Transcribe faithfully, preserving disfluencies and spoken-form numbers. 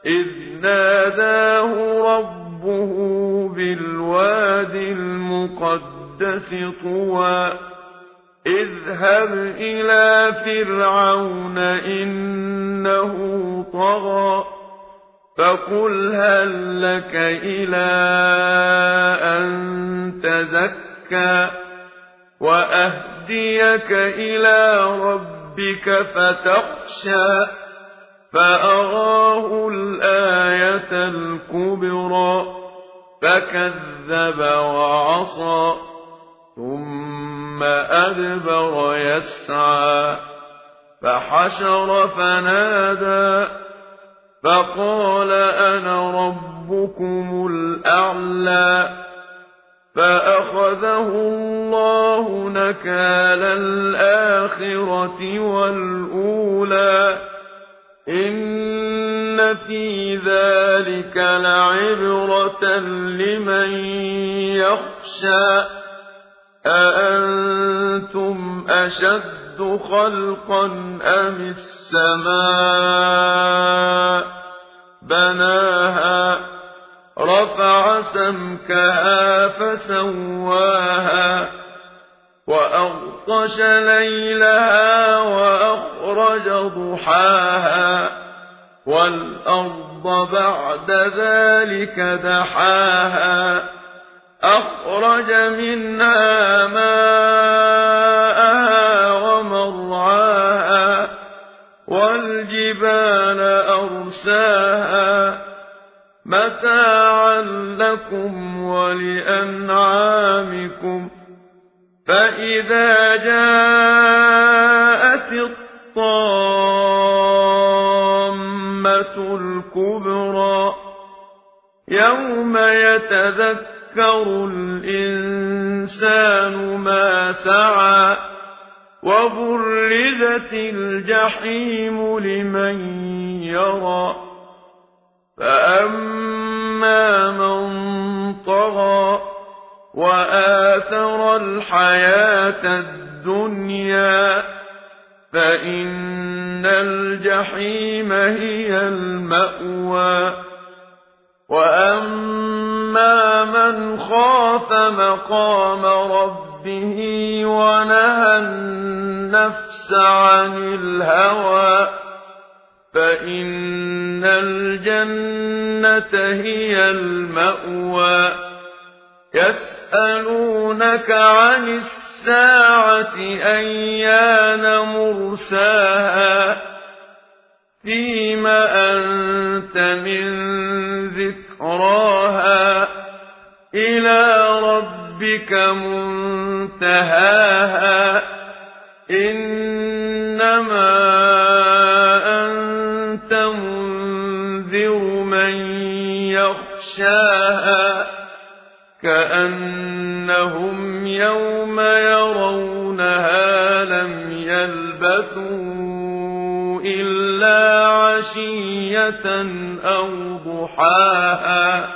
إذ ناداه ربه بالواد المقدس طوى اذهب إلى فرعون إنه طغى فقل هل لك إلى أن تزكى وأهديك إلى ربك فتخشى فأراه الآية الكبرى فكذب وعصى ثم أدبر يسعى فحشر فنادى فقال أنا ربكم الأعلى فأخذه الله نكال الآخرة والأولى إن في ذلك لعبرة لمن يخشى أأنتم أشد خلقا أم السماء بناها رفع سمكها فسواها وأغطش ليلها وأخرج ضحاها والأرض بعد ذلك دحاها أخرج منها ماءها ومرعاها والجبال أرساها متاعا لكم ولأنعامكم فإذا جاءت الطامة الكبرى يوم يتذكر الإنسان ما سعى وبرزت الجحيم لمن يرى فأما من طغى وآثر الحياة الدنيا فإن الجحيم هي المأوى وأما من خاف مقام ربه ونهى النفس عن الهوى فإن الجنة هي المأوى يسألونك عن الساعة أيان مرساها فيم أنت من ذكراها إلى ربك منتهاها إنما أنت منذر من يخشاها كأنهم يوم يرونها لم يلبثوا إلا عشية أو ضحاها